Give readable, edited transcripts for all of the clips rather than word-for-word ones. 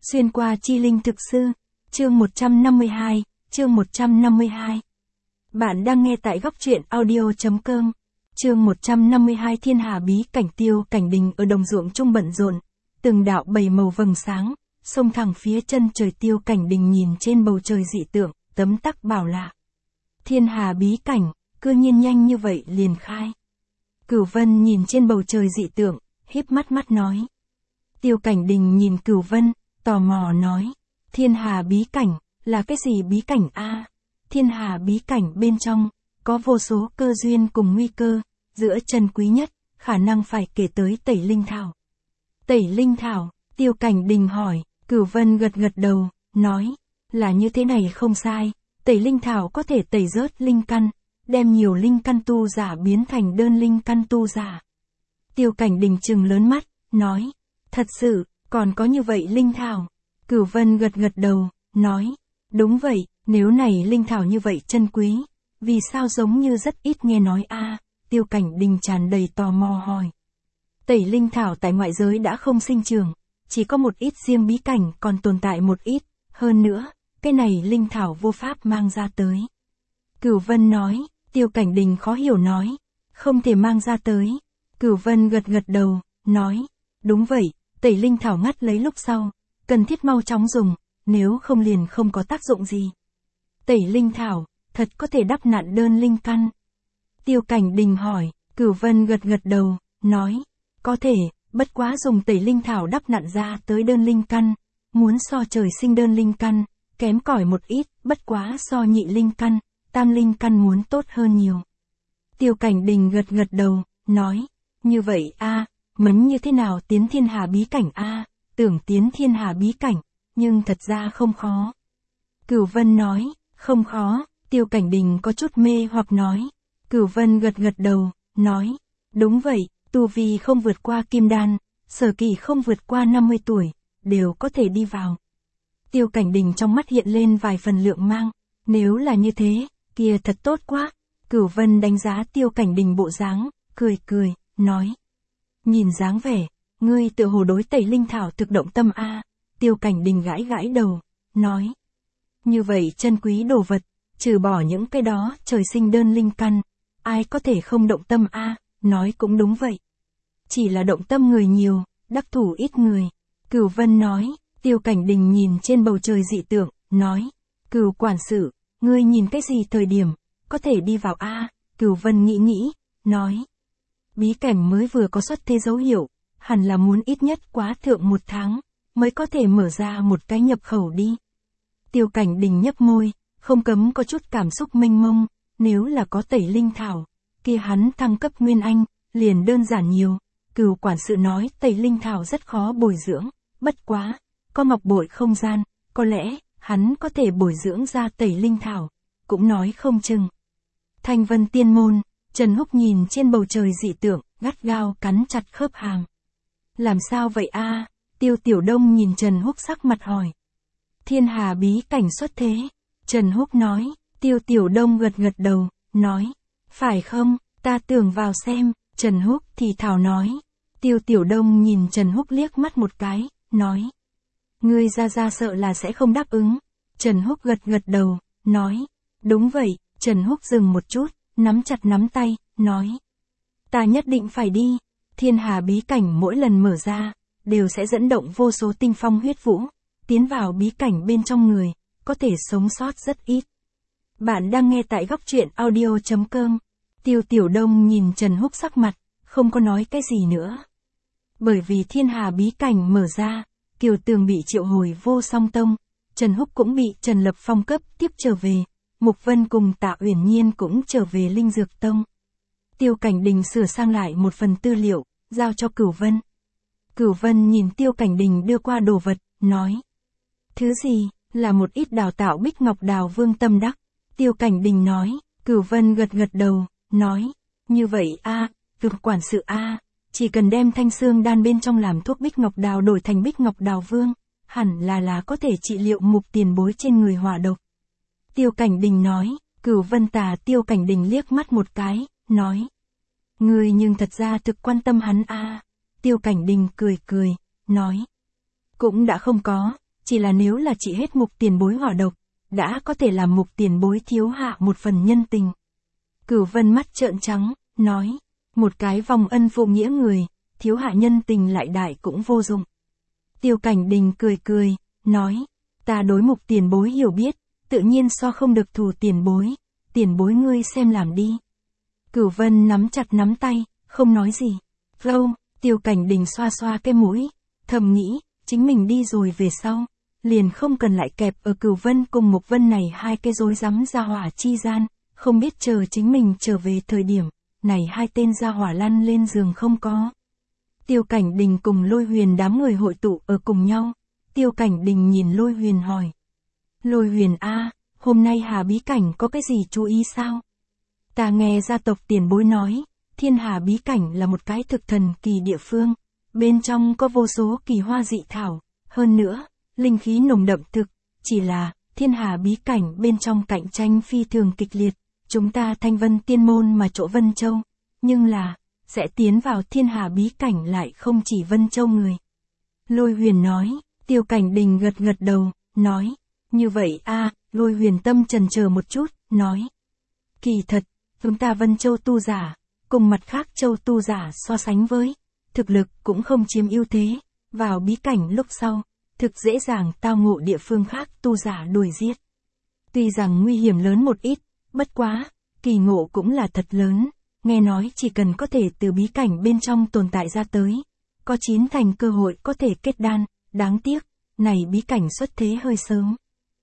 Xuyên qua chi linh thực sư, chương 152, chương 152. Bạn đang nghe tại góc truyện audio.com. Chương 152 Thiên hà bí cảnh. Tiêu Cảnh Đình ở đồng ruộng trung bận rộn, từng đạo bảy màu vầng sáng, xông thẳng phía chân trời. Tiêu Cảnh Đình nhìn trên bầu trời dị tượng, tấm tắc bảo lạ. Thiên hà bí cảnh, cư nhiên nhanh như vậy liền khai. Cửu Vân nhìn trên bầu trời dị tượng, híp mắt nói. Tiêu Cảnh Đình nhìn Cửu Vân, tò mò nói. Thiên hà bí cảnh, là cái gì bí cảnh a? Thiên hà bí cảnh bên trong, có vô số cơ duyên cùng nguy cơ, giữa chân quý nhất, khả năng phải kể tới tẩy linh thảo. Tẩy linh thảo, Tiêu Cảnh Đình hỏi, Cửu Vân gật đầu, nói, là như thế này không sai, tẩy linh thảo có thể tẩy rớt linh căn, đem nhiều linh căn tu giả biến thành đơn linh căn tu giả. Tiêu Cảnh Đình trừng lớn mắt, nói, thật sự, còn có như vậy linh thảo. Cửu Vân gật đầu, nói, đúng vậy, nếu này linh thảo như vậy chân quý, vì sao giống như rất ít nghe nói a? Tiêu Cảnh Đình tràn đầy tò mò hỏi. Tẩy linh thảo tại ngoại giới đã không sinh trưởng, chỉ có một ít riêng bí cảnh còn tồn tại một ít, hơn nữa, cái này linh thảo vô pháp mang ra tới. Cửu Vân nói, Tiêu Cảnh Đình khó hiểu nói, không thể mang ra tới. Cửu Vân gật đầu, nói, đúng vậy, tẩy linh thảo ngắt lấy lúc sau, cần thiết mau chóng dùng, nếu không liền không có tác dụng gì. Tẩy linh thảo, thật có thể đắp nặn đơn linh căn. Tiêu Cảnh Đình hỏi, Cửu Vân gật đầu, nói, có thể, bất quá dùng tẩy linh thảo đắp nặn ra tới đơn linh căn, muốn so trời sinh đơn linh căn, kém cỏi một ít, bất quá so nhị linh căn, tam linh căn muốn tốt hơn nhiều. Tiêu Cảnh Đình gật đầu, nói, như vậy a, mấn như thế nào tiến thiên hà bí cảnh a? Tưởng tiến thiên hà bí cảnh, nhưng thật ra không khó. Cửu Vân nói, không khó. Tiêu Cảnh Đình có chút mê hoặc nói. Cửu Vân gật đầu, nói, đúng vậy, tu vi không vượt qua kim đan, sở kỳ không vượt qua 50 tuổi, đều có thể đi vào. Tiêu Cảnh Đình trong mắt hiện lên vài phần lượng mang, nếu là như thế, kia thật tốt quá. Cửu Vân đánh giá Tiêu Cảnh Đình bộ dáng, cười, nói. Nhìn dáng vẻ, ngươi tự hồ đối tẩy linh thảo thực động tâm a. Tiêu Cảnh Đình gãi đầu, nói. Như vậy chân quý đồ vật, trừ bỏ những cái đó trời sinh đơn linh căn, ai có thể không động tâm a? Nói cũng đúng vậy. Chỉ là động tâm người nhiều, đắc thủ ít người. Cửu Vân nói. Tiêu Cảnh Đình nhìn trên bầu trời dị tượng, nói. Cửu quản sự, ngươi nhìn cái gì thời điểm, có thể đi vào a? Cửu Vân nghĩ, nói. Bí cảnh mới vừa có xuất thế dấu hiệu, hẳn là muốn ít nhất quá thượng 1 tháng, mới có thể mở ra một cái nhập khẩu đi. Tiêu Cảnh Đình nhấp môi, không cấm có chút cảm xúc mênh mông, nếu là có tẩy linh thảo, kia hắn thăng cấp nguyên anh, liền đơn giản nhiều. Cửu quản sự nói tẩy linh thảo rất khó bồi dưỡng, bất quá, có ngọc bội không gian, có lẽ, hắn có thể bồi dưỡng ra tẩy linh thảo, cũng nói không chừng. Thanh Vân Tiên Môn, Trần Húc nhìn trên bầu trời dị tượng, gắt gao cắn chặt khớp hàm. Làm sao vậy a? Tiêu Tiểu Đông nhìn Trần Húc sắc mặt hỏi. Thiên hà bí cảnh xuất thế. Trần Húc nói. Tiêu Tiểu Đông gật đầu, nói. Phải không, ta tưởng vào xem. Trần Húc thì thào nói. Tiêu Tiểu Đông nhìn Trần Húc liếc mắt một cái, nói. Ngươi ra sợ là sẽ không đáp ứng. Trần Húc gật đầu, nói. Đúng vậy. Trần Húc dừng một chút, nắm chặt nắm tay, nói. Ta nhất định phải đi. Thiên hà bí cảnh mỗi lần mở ra, đều sẽ dẫn động vô số tinh phong huyết vũ, tiến vào bí cảnh bên trong người, có thể sống sót rất ít. Bạn đang nghe tại góc truyện audio.com. Tiêu Tiểu Đông nhìn Trần Húc sắc mặt, không có nói cái gì nữa. Bởi vì thiên hà bí cảnh mở ra, Kiều Tường bị triệu hồi Vô Song Tông, Trần Húc cũng bị Trần Lập Phong cấp tiếp trở về, Mục Vân cùng Tạ Uyển Nhiên cũng trở về Linh Dược Tông. Tiêu Cảnh Đình sửa sang lại một phần tư liệu, giao cho Cửu Vân. Cửu Vân nhìn Tiêu Cảnh Đình đưa qua đồ vật, nói. Thứ gì, là một ít đào tạo bích ngọc đào vương tâm đắc. Tiêu Cảnh Đình nói. Cửu Vân gật đầu, nói. Như vậy a, Cửu quản sự a, chỉ cần đem thanh xương đan bên trong làm thuốc bích ngọc đào đổi thành bích ngọc đào vương, hẳn là có thể trị liệu Mục tiền bối trên người hỏa độc. Tiêu Cảnh Đình nói. Cửu Vân tà Tiêu Cảnh Đình liếc mắt một cái, nói. Ngươi nhưng thật ra thực quan tâm hắn a. Tiêu Cảnh Đình cười, nói. Cũng đã không có, chỉ là nếu là trị hết Mục tiền bối hỏa độc, đã có thể làm Mục tiền bối thiếu hạ một phần nhân tình. Cửu Vân mắt trợn trắng, nói, một cái vong ân phụ nghĩa người, thiếu hạ nhân tình lại đại cũng vô dụng. Tiêu Cảnh Đình cười cười, nói, ta đối Mục tiền bối hiểu biết, tự nhiên so không được thù tiền bối ngươi xem làm đi. Cửu Vân nắm chặt nắm tay, không nói gì. Lâu, Tiêu Cảnh Đình xoa xoa cái mũi, thầm nghĩ, chính mình đi rồi về sau, liền không cần lại kẹp ở Cửu Vân cùng Mục Vân này hai cái rối rắm gia hỏa chi gian, không biết chờ chính mình trở về thời điểm, này hai tên gia hỏa lăn lên giường không có. Tiêu Cảnh Đình cùng Lôi Huyền đám người hội tụ ở cùng nhau, Tiêu Cảnh Đình nhìn Lôi Huyền hỏi. Lôi Huyền a, hôm nay Hà bí cảnh có cái gì chú ý sao? Ta nghe gia tộc tiền bối nói, Thiên Hà bí cảnh là một cái thực thần kỳ địa phương, bên trong có vô số kỳ hoa dị thảo, hơn nữa, linh khí nồng đậm thực, chỉ là, Thiên Hà bí cảnh bên trong cạnh tranh phi thường kịch liệt, chúng ta Thanh Vân Tiên Môn mà chỗ Vân Châu, nhưng là, sẽ tiến vào Thiên Hà bí cảnh lại không chỉ Vân Châu người. Lôi Huyền nói, Tiêu Cảnh Đình gật gật đầu, nói, như vậy a, Lôi Huyền tâm chần chờ một chút, nói, kỳ thật, chúng ta Vân Châu tu giả, cùng mặt khác châu tu giả so sánh với, thực lực cũng không chiếm ưu thế, vào bí cảnh lúc sau, thực dễ dàng tao ngộ địa phương khác tu giả đuổi giết. Tuy rằng nguy hiểm lớn một ít, bất quá, kỳ ngộ cũng là thật lớn, nghe nói chỉ cần có thể từ bí cảnh bên trong tồn tại ra tới, có 9 thành cơ hội có thể kết đan, đáng tiếc, này bí cảnh xuất thế hơi sớm.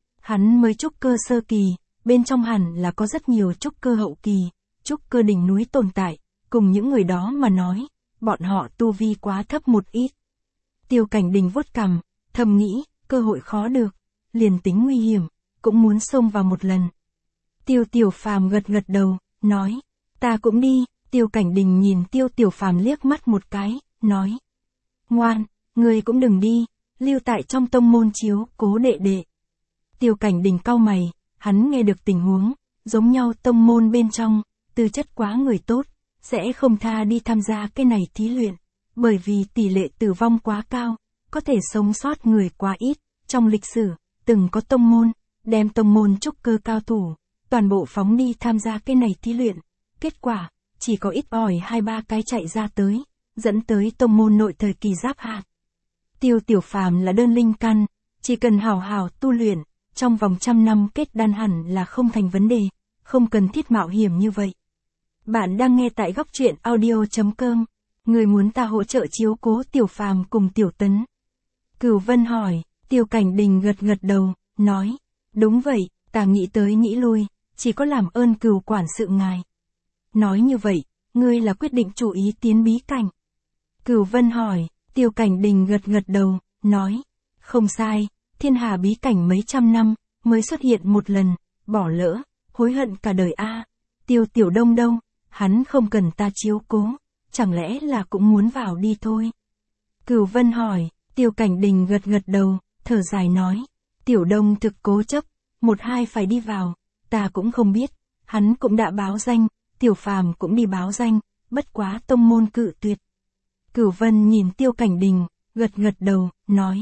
Hắn mới trúc cơ sơ kỳ, bên trong hẳn là có rất nhiều trúc cơ hậu kỳ, trúc cơ đỉnh núi tồn tại, cùng những người đó mà nói, bọn họ tu vi quá thấp một ít. Tiêu Cảnh Đình vuốt cằm, thầm nghĩ, cơ hội khó được, liền tính nguy hiểm, cũng muốn xông vào một lần. Tiêu Tiểu Phàm gật gật đầu, nói, ta cũng đi. Tiêu Cảnh Đình nhìn Tiêu Tiểu Phàm liếc mắt một cái, nói, ngoan, ngươi cũng đừng đi, lưu tại trong tông môn chiếu cố đệ đệ. Tiêu Cảnh Đình cau mày, hắn nghe được tình huống, giống nhau tông môn bên trong, tư chất quá người tốt, sẽ không tha đi tham gia cái này thí luyện, bởi vì tỷ lệ tử vong quá cao, có thể sống sót người quá ít, trong lịch sử, từng có tông môn, đem tông môn trúc cơ cao thủ, toàn bộ phóng đi tham gia cái này thí luyện, kết quả, chỉ có ít ỏi 2-3 cái chạy ra tới, dẫn tới tông môn nội thời kỳ giáp hạt. Tiêu Tiểu Phàm là đơn linh căn, chỉ cần hào hào tu luyện, trong vòng 100 năm kết đan hẳn là không thành vấn đề, không cần thiết mạo hiểm như vậy. Bạn đang nghe tại góc truyện audio.com, người muốn ta hỗ trợ chiếu cố Tiểu Phàm cùng Tiểu Tấn. Cửu Vân hỏi, Tiêu Cảnh Đình gật gật đầu, nói, đúng vậy, ta nghĩ tới nghĩ lui, chỉ có làm ơn Cửu quản sự ngài. Nói như vậy, ngươi là quyết định chủ ý tiến bí cảnh. Cửu Vân hỏi, Tiêu Cảnh Đình gật gật đầu, nói, không sai, Thiên Hà bí cảnh mấy trăm năm, mới xuất hiện một lần, bỏ lỡ, hối hận cả đời a. Tiêu Tiểu Đông đâu, hắn không cần ta chiếu cố, chẳng lẽ là cũng muốn vào đi thôi. Cửu Vân hỏi, Tiêu Cảnh Đình gật gật đầu, thở dài nói, Tiểu Đông thực cố chấp, 1-2 phải đi vào, ta cũng không biết, hắn cũng đã báo danh, Tiểu Phàm cũng đi báo danh, bất quá tông môn cự tuyệt. Cửu Vân nhìn Tiêu Cảnh Đình, gật gật đầu, nói,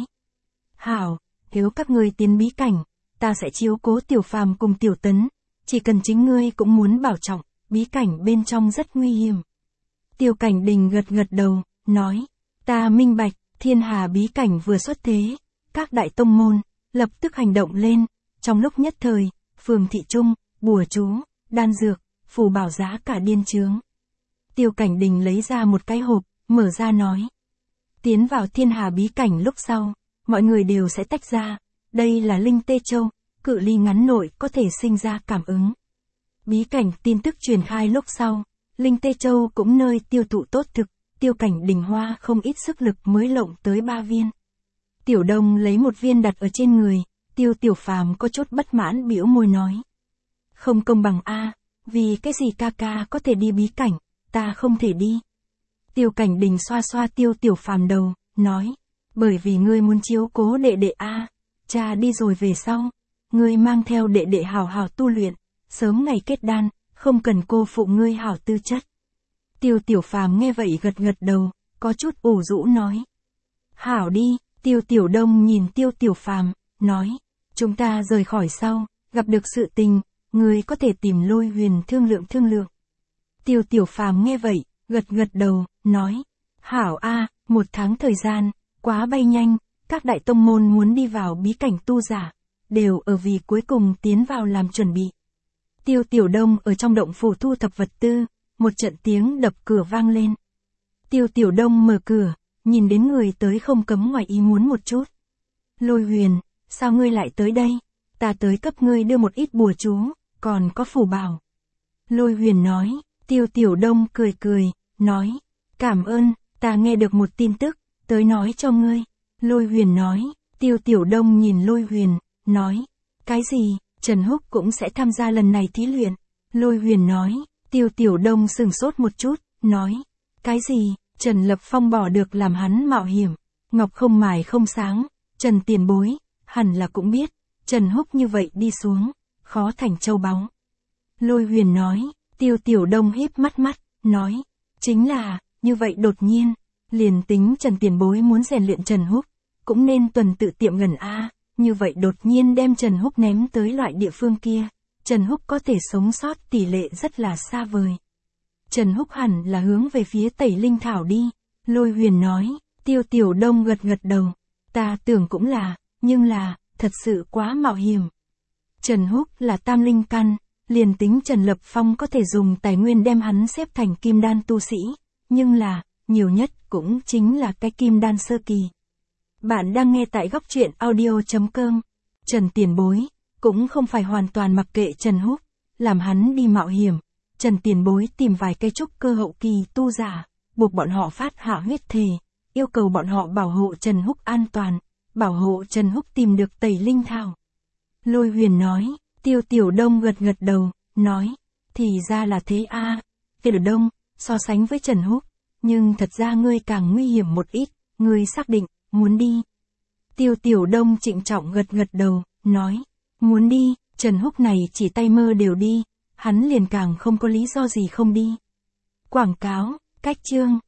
hảo, nếu các ngươi tiến bí cảnh, ta sẽ chiếu cố Tiểu Phàm cùng Tiểu Tấn, chỉ cần chính ngươi cũng muốn bảo trọng, bí cảnh bên trong rất nguy hiểm. Tiêu Cảnh Đình gật gật đầu, nói, ta minh bạch, Thiên Hà bí cảnh vừa xuất thế, các đại tông môn, lập tức hành động lên, trong lúc nhất thời, phường thị trung, bùa chú, đan dược, phù bảo giá cả điên chướng. Tiêu Cảnh Đình lấy ra một cái hộp, mở ra nói, tiến vào Thiên Hà bí cảnh lúc sau, mọi người đều sẽ tách ra, đây là linh tê châu, cự ly ngắn nội có thể sinh ra cảm ứng. Bí cảnh tin tức truyền khai lúc sau, linh tê châu cũng nơi tiêu thụ tốt thực, Tiêu Cảnh Đình hoa không ít sức lực mới lộng tới 3 viên. Tiểu Đông lấy một viên đặt ở trên người, Tiêu Tiểu Phàm có chút bất mãn bĩu môi nói, không công bằng a, vì cái gì ca ca có thể đi bí cảnh, ta không thể đi. Tiêu Cảnh Đình xoa xoa Tiêu Tiểu Phàm đầu, nói, bởi vì ngươi muốn chiếu cố đệ đệ a, cha đi rồi về sau, ngươi mang theo đệ đệ hào hào tu luyện, sớm ngày kết đan, không cần cô phụ ngươi hảo tư chất. Tiêu Tiểu Phàm nghe vậy gật gật đầu, có chút ủ rũ nói, hảo đi, Tiêu Tiểu Đông nhìn Tiêu Tiểu Phàm, nói, chúng ta rời khỏi sau, gặp được sự tình, ngươi có thể tìm Lôi Huyền thương lượng. Tiêu Tiểu Phàm nghe vậy, gật gật đầu, nói, hảo a, 1 tháng thời gian, quá bay nhanh, các đại tông môn muốn đi vào bí cảnh tu giả, đều ở vì cuối cùng tiến vào làm chuẩn bị. Tiêu Tiểu Đông ở trong động phủ thu thập vật tư, một trận tiếng đập cửa vang lên. Tiêu Tiểu Đông mở cửa, nhìn đến người tới không cấm ngoài ý muốn một chút. Lôi Huyền, sao ngươi lại tới đây? Ta tới cấp ngươi đưa một ít bùa chú, còn có phù bảo. Lôi Huyền nói, Tiêu Tiểu Đông cười, nói, cảm ơn, ta nghe được một tin tức, tới nói cho ngươi. Lôi Huyền nói, Tiêu Tiểu Đông nhìn Lôi Huyền, nói, cái gì, Trần Húc cũng sẽ tham gia lần này thí luyện. Lôi Huyền nói, Tiêu Tiểu Đông sừng sốt một chút, nói, cái gì, Trần Lập Phong bỏ được làm hắn mạo hiểm, ngọc không mài không sáng, Trần tiền bối, hẳn là cũng biết, Trần Húc như vậy đi xuống, khó thành châu báu. Lôi Huyền nói, Tiêu Tiểu Đông híp mắt, nói, chính là, như vậy đột nhiên, liền tính Trần tiền bối muốn rèn luyện Trần Húc, cũng nên tuần tự tiệm gần a, như vậy đột nhiên đem Trần Húc ném tới loại địa phương kia, Trần Húc có thể sống sót tỷ lệ rất là xa vời. Trần Húc hẳn là hướng về phía Tẩy Linh Thảo đi. Lôi Huyền nói, Tiêu Tiểu Đông gật đầu, ta tưởng cũng là, nhưng là, thật sự quá mạo hiểm. Trần Húc là tam linh căn, liền tính Trần Lập Phong có thể dùng tài nguyên đem hắn xếp thành kim đan tu sĩ, nhưng là, nhiều nhất cũng chính là cái kim đan sơ kỳ. Bạn đang nghe tại góc truyện audio.com. Trần tiền bối, cũng không phải hoàn toàn mặc kệ Trần Húc, làm hắn đi mạo hiểm. Trần tiền bối tìm vài cây trúc cơ hậu kỳ tu giả, buộc bọn họ phát hạ huyết thề, yêu cầu bọn họ bảo hộ Trần Húc an toàn, bảo hộ Trần Húc tìm được Tẩy Linh Thảo. Lôi Huyền nói, Tiêu Tiểu Đông gật đầu, nói, thì ra là thế a, Tiểu Đông, so sánh với Trần Húc, nhưng thật ra ngươi càng nguy hiểm một ít, ngươi xác định, muốn đi. Tiêu Tiểu Đông trịnh trọng gật đầu, nói, muốn đi, Trần Húc này chỉ tay mơ đều đi, hắn liền càng không có lý do gì không đi. Quảng cáo, cách chương.